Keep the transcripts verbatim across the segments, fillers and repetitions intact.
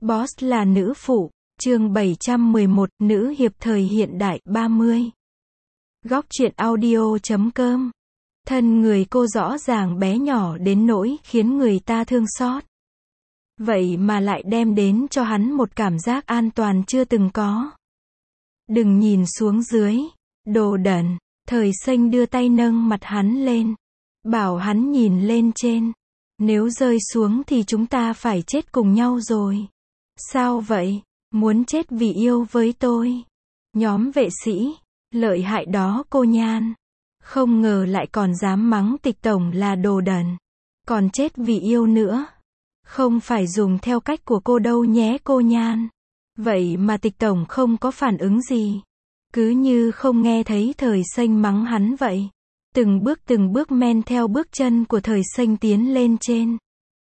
Boss là nữ phụ, chương bảy trăm mười một, nữ hiệp thời hiện đại, ba mươi. Góc truyện audio chấm com. Thân người cô rõ ràng bé nhỏ đến nỗi khiến người ta thương xót. Vậy mà lại đem đến cho hắn một cảm giác an toàn chưa từng có. Đừng nhìn xuống dưới, đồ đần. Thời Xanh đưa tay nâng mặt hắn lên, bảo hắn nhìn lên trên. Nếu rơi xuống thì chúng ta phải chết cùng nhau rồi. Sao vậy? Muốn chết vì yêu với tôi? Nhóm vệ sĩ, lợi hại đó cô Nhan. Không ngờ lại còn dám mắng Tịch tổng là đồ đần. Còn chết vì yêu nữa. Không phải dùng theo cách của cô đâu nhé cô Nhan. Vậy mà Tịch tổng không có phản ứng gì. Cứ như không nghe thấy Thời Xanh mắng hắn vậy. Từng bước từng bước men theo bước chân của Thời Xanh tiến lên trên.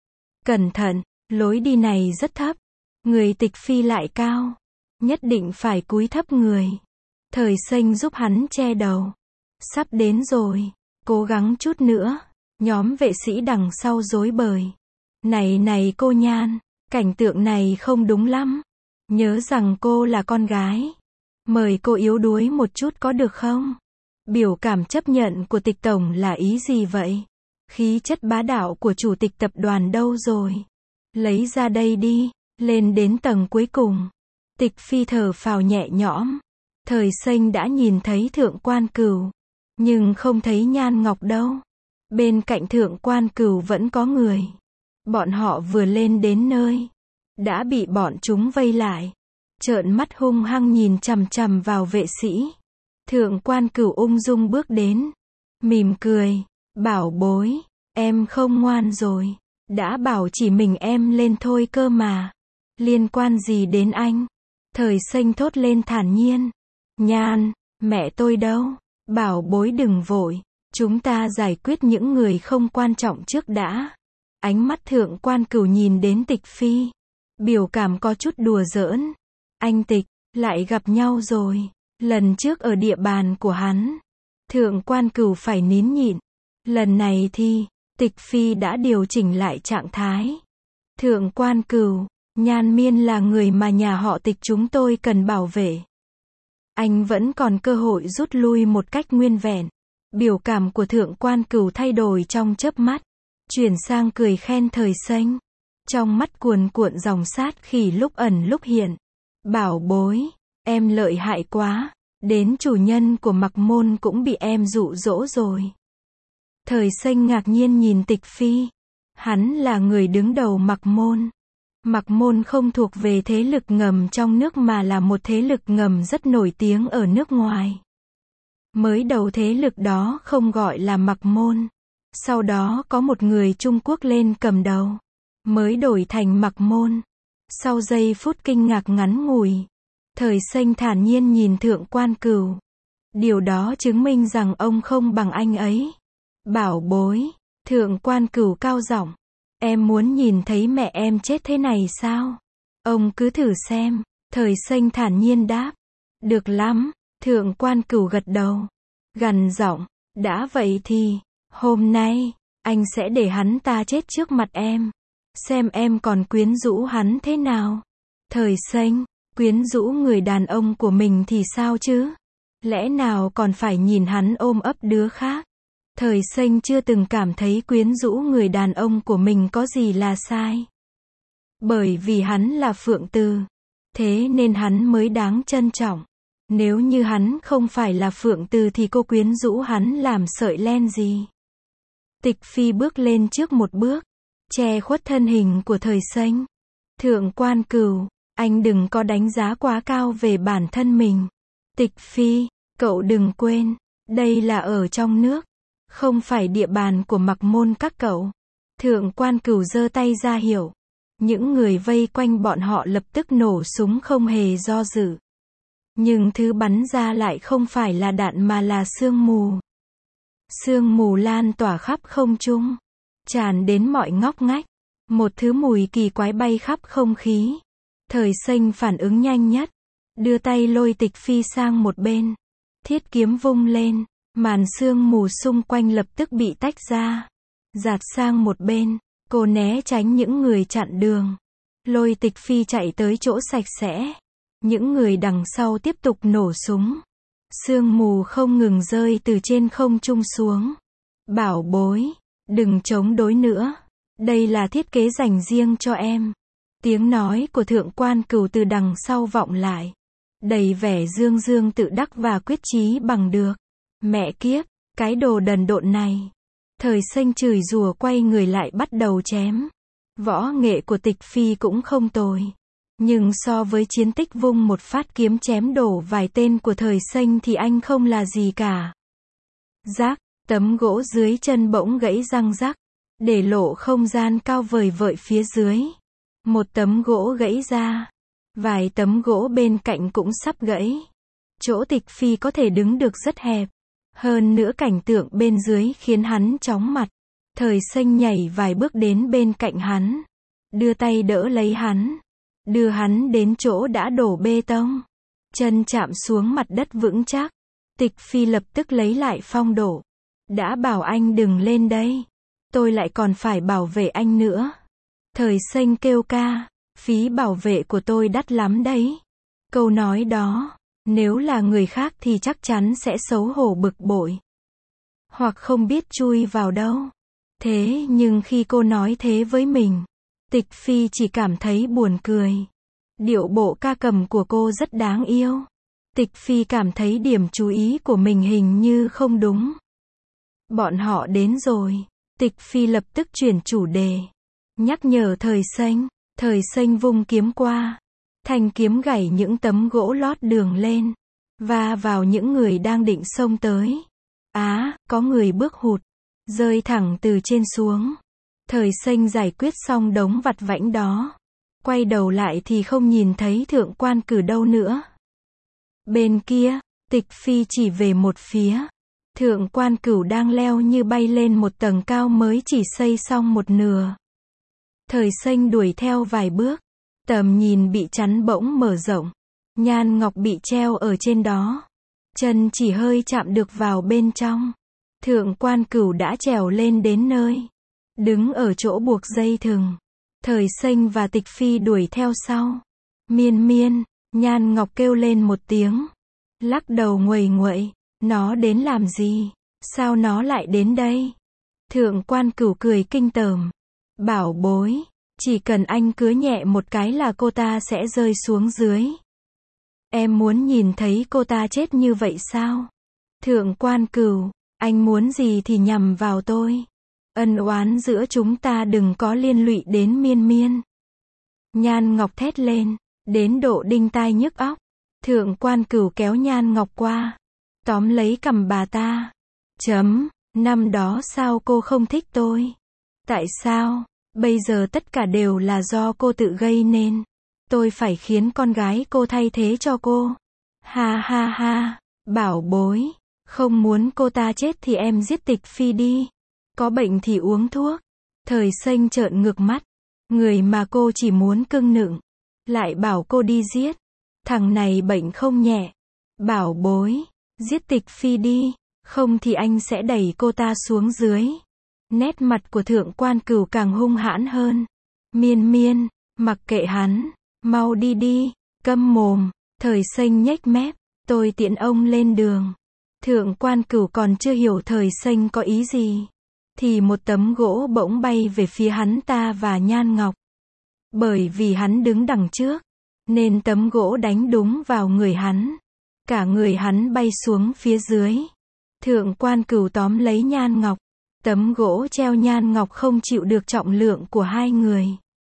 Cẩn thận, lối đi này rất thấp. Người Tịch Phi lại cao. Nhất định phải cúi thấp người. Thời Xanh giúp hắn che đầu. Sắp đến rồi. Cố gắng chút nữa. Nhóm vệ sĩ đằng sau rối bời. Này này cô Nhan. Cảnh tượng này không đúng lắm. Nhớ rằng cô là con gái. Mời cô yếu đuối một chút có được không? Biểu cảm chấp nhận của Tịch tổng là ý gì vậy? Khí chất bá đạo của chủ tịch tập đoàn đâu rồi? Lấy ra đây đi. Lên đến tầng cuối cùng. Tịch Phi thở phào nhẹ nhõm. Thời Xanh đã nhìn thấy Thượng Quan Cửu. Nhưng không thấy Nhan Ngọc đâu. Bên cạnh Thượng Quan Cửu vẫn có người. Bọn họ vừa lên đến nơi. Đã bị bọn chúng vây lại. Trợn mắt hung hăng nhìn chằm chằm vào vệ sĩ. Thượng Quan Cửu ung dung bước đến. Mỉm cười. Bảo bối. Em không ngoan rồi. Đã bảo chỉ mình em lên thôi cơ mà. Liên quan gì đến anh? Thời Xanh thốt lên thản nhiên. Nhan, mẹ tôi đâu? Bảo bối đừng vội. Chúng ta giải quyết những người không quan trọng trước đã. Ánh mắt Thượng Quan Cửu nhìn đến Tịch Phi. Biểu cảm có chút đùa giỡn. Anh Tịch, lại gặp nhau rồi. Lần trước ở địa bàn của hắn. Thượng Quan Cửu phải nín nhịn. Lần này thì, Tịch Phi đã điều chỉnh lại trạng thái. Thượng Quan Cửu, Nhan Miên là người mà nhà họ Tịch chúng tôi cần bảo vệ. Anh vẫn còn cơ hội rút lui một cách nguyên vẹn. Biểu cảm của Thượng Quan Cửu thay đổi trong chớp mắt. Chuyển sang cười khen Thời Xanh. Trong mắt cuồn cuộn dòng sát khí lúc ẩn lúc hiện. Bảo bối, em lợi hại quá. Đến chủ nhân của Mặc Môn cũng bị em dụ dỗ rồi. Thời Xanh ngạc nhiên nhìn Tịch Phi. Hắn là người đứng đầu Mặc Môn. Mặc Môn không thuộc về thế lực ngầm trong nước mà là một thế lực ngầm rất nổi tiếng ở nước ngoài. Mới đầu thế lực đó không gọi là Mặc Môn. Sau đó có một người Trung Quốc lên cầm đầu. Mới đổi thành Mặc Môn. Sau giây phút kinh ngạc ngắn ngủi. Thời Xanh thản nhiên nhìn Thượng Quan Cửu. Điều đó chứng minh rằng ông không bằng anh ấy. Bảo bối. Thượng Quan Cửu cao giọng. Em muốn nhìn thấy mẹ em chết thế này sao? Ông cứ thử xem. Thời Xanh thản nhiên đáp. Được lắm. Thượng Quan Cửu gật đầu. Gằn giọng. Đã vậy thì, hôm nay, anh sẽ để hắn ta chết trước mặt em. Xem em còn quyến rũ hắn thế nào. Thời Xanh, quyến rũ người đàn ông của mình thì sao chứ? Lẽ nào còn phải nhìn hắn ôm ấp đứa khác? Thời Xanh chưa từng cảm thấy quyến rũ người đàn ông của mình có gì là sai. Bởi vì hắn là Phượng Từ. Thế nên hắn mới đáng trân trọng. Nếu như hắn không phải là Phượng Từ thì cô quyến rũ hắn làm sợi len gì? Tịch Phi bước lên trước một bước. Che khuất thân hình của Thời Xanh. Thượng Quan Cửu, anh đừng có đánh giá quá cao về bản thân mình. Tịch Phi, cậu đừng quên. Đây là ở trong nước. Không phải địa bàn của Mặc Môn các cậu. Thượng Quan Cửu giơ tay ra hiệu. Những người vây quanh bọn họ lập tức nổ súng không hề do dự. Nhưng thứ bắn ra lại không phải là đạn mà là sương mù. Sương mù lan tỏa khắp không trung. Tràn đến mọi ngóc ngách. Một thứ mùi kỳ quái bay khắp không khí. Thời Xanh phản ứng nhanh nhất. Đưa tay lôi Tịch Phi sang một bên. Thiết kiếm vung lên. Màn sương mù xung quanh lập tức bị tách ra. Dạt sang một bên. Cô né tránh những người chặn đường. Lôi Tịch Phi chạy tới chỗ sạch sẽ. Những người đằng sau tiếp tục nổ súng. Sương mù không ngừng rơi từ trên không trung xuống. Bảo bối, đừng chống đối nữa. Đây là thiết kế dành riêng cho em. Tiếng nói của Thượng Quan Cửu từ đằng sau vọng lại. Đầy vẻ dương dương tự đắc và quyết chí bằng được. Mẹ kiếp, cái đồ đần độn này. Thời Xanh chửi rủa quay người lại bắt đầu chém. Võ nghệ của Tịch Phi cũng không tồi. Nhưng so với chiến tích vung một phát kiếm chém đổ vài tên của Thời Xanh thì anh không là gì cả. Rác, tấm gỗ dưới chân bỗng gãy răng rắc. Để lộ không gian cao vời vợi phía dưới. Một tấm gỗ gãy ra. Vài tấm gỗ bên cạnh cũng sắp gãy. Chỗ Tịch Phi có thể đứng được rất hẹp. Hơn nữa cảnh tượng bên dưới khiến hắn chóng mặt. Thời Xanh nhảy vài bước đến bên cạnh hắn. Đưa tay đỡ lấy hắn. Đưa hắn đến chỗ đã đổ bê tông. Chân chạm xuống mặt đất vững chắc. Tịch Phi lập tức lấy lại phong độ. Đã bảo anh đừng lên đây. Tôi lại còn phải bảo vệ anh nữa. Thời Xanh kêu ca. Phí bảo vệ của tôi đắt lắm đấy. Câu nói đó, nếu là người khác thì chắc chắn sẽ xấu hổ bực bội. Hoặc không biết chui vào đâu. Thế nhưng khi cô nói thế với mình, Tịch Phi chỉ cảm thấy buồn cười. Điệu bộ ca cầm của cô rất đáng yêu. Tịch Phi cảm thấy điểm chú ý của mình hình như không đúng. Bọn họ đến rồi. Tịch Phi lập tức chuyển chủ đề. Nhắc nhở Thời Xanh. Thời Xanh vung kiếm qua. Thanh kiếm gảy những tấm gỗ lót đường lên. Va vào những người đang định xông tới. Á, có người bước hụt. Rơi thẳng từ trên xuống. Thời Xanh giải quyết xong đống vặt vãnh đó. Quay đầu lại thì không nhìn thấy Thượng Quan Cửu đâu nữa. Bên kia, Tịch Phi chỉ về một phía. Thượng Quan Cửu đang leo như bay lên một tầng cao mới chỉ xây xong một nửa. Thời Xanh đuổi theo vài bước. Tầm nhìn bị chắn bỗng mở rộng. Nhan ngọc bị treo ở trên đó. Chân chỉ hơi chạm được vào bên trong. Thượng Quan Cửu đã trèo lên đến nơi. Đứng ở chỗ buộc dây thừng. Thời Xanh và Tịch Phi đuổi theo sau. Miên miên, Nhan ngọc kêu lên một tiếng. Lắc đầu nguầy nguậy. Nó đến làm gì? Sao nó lại đến đây? Thượng Quan Cửu cười kinh tởm. Bảo bối, chỉ cần anh cứa nhẹ một cái là cô ta sẽ rơi xuống dưới. Em muốn nhìn thấy cô ta chết như vậy sao? Thượng Quan Cửu, anh muốn gì thì nhằm vào tôi. Ân oán giữa chúng ta đừng có liên lụy đến miên miên. Nhan ngọc thét lên, đến độ đinh tai nhức óc. Thượng Quan Cửu kéo Nhan ngọc qua. Tóm lấy cằm bà ta. Chấm, năm đó sao cô không thích tôi? Tại sao? Bây giờ tất cả đều là do cô tự gây nên. Tôi phải khiến con gái cô thay thế cho cô. Ha ha ha, bảo bối. Không muốn cô ta chết thì em giết Tịch Phi đi. Có bệnh thì uống thuốc. Thời Xanh trợn ngược mắt. Người mà cô chỉ muốn cưng nựng. Lại bảo cô đi giết. Thằng này bệnh không nhẹ. Bảo bối. Giết Tịch Phi đi. Không thì anh sẽ đẩy cô ta xuống dưới. Nét mặt của Thượng Quan Cửu càng hung hãn hơn. Miên miên, mặc kệ hắn. Mau đi đi. Câm mồm. Thời Xanh nhếch mép. Tôi tiễn ông lên đường. Thượng Quan Cửu còn chưa hiểu Thời Xanh có ý gì. Thì một tấm gỗ bỗng bay về phía hắn ta và Nhan ngọc. Bởi vì hắn đứng đằng trước. Nên tấm gỗ đánh đúng vào người hắn. Cả người hắn bay xuống phía dưới. Thượng Quan Cửu tóm lấy Nhan ngọc. Tấm gỗ treo Nhan ngọc không chịu được trọng lượng của hai người.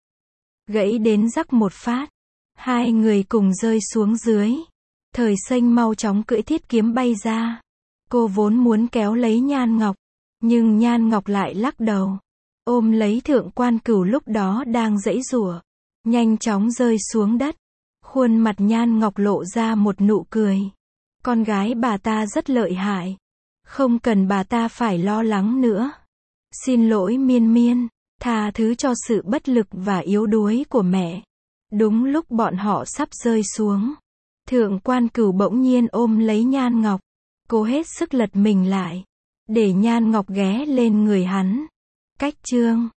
Gãy đến rắc một phát. Hai người cùng rơi xuống dưới. Thời Xanh mau chóng cưỡi thiết kiếm bay ra. Cô vốn muốn kéo lấy Nhan ngọc. Nhưng Nhan ngọc lại lắc đầu. Ôm lấy Thượng Quan Cửu lúc đó đang giãy giụa. Nhanh chóng rơi xuống đất. Khuôn mặt Nhan ngọc lộ ra một nụ cười. Con gái bà ta rất lợi hại. Không cần bà ta phải lo lắng nữa. Xin lỗi miên miên. Tha thứ cho sự bất lực và yếu đuối của mẹ. Đúng lúc bọn họ sắp rơi xuống. Thượng Quan Cửu bỗng nhiên ôm lấy Nhan ngọc. Cố hết sức lật mình lại. Để Nhan ngọc ghé lên người hắn. Cách chương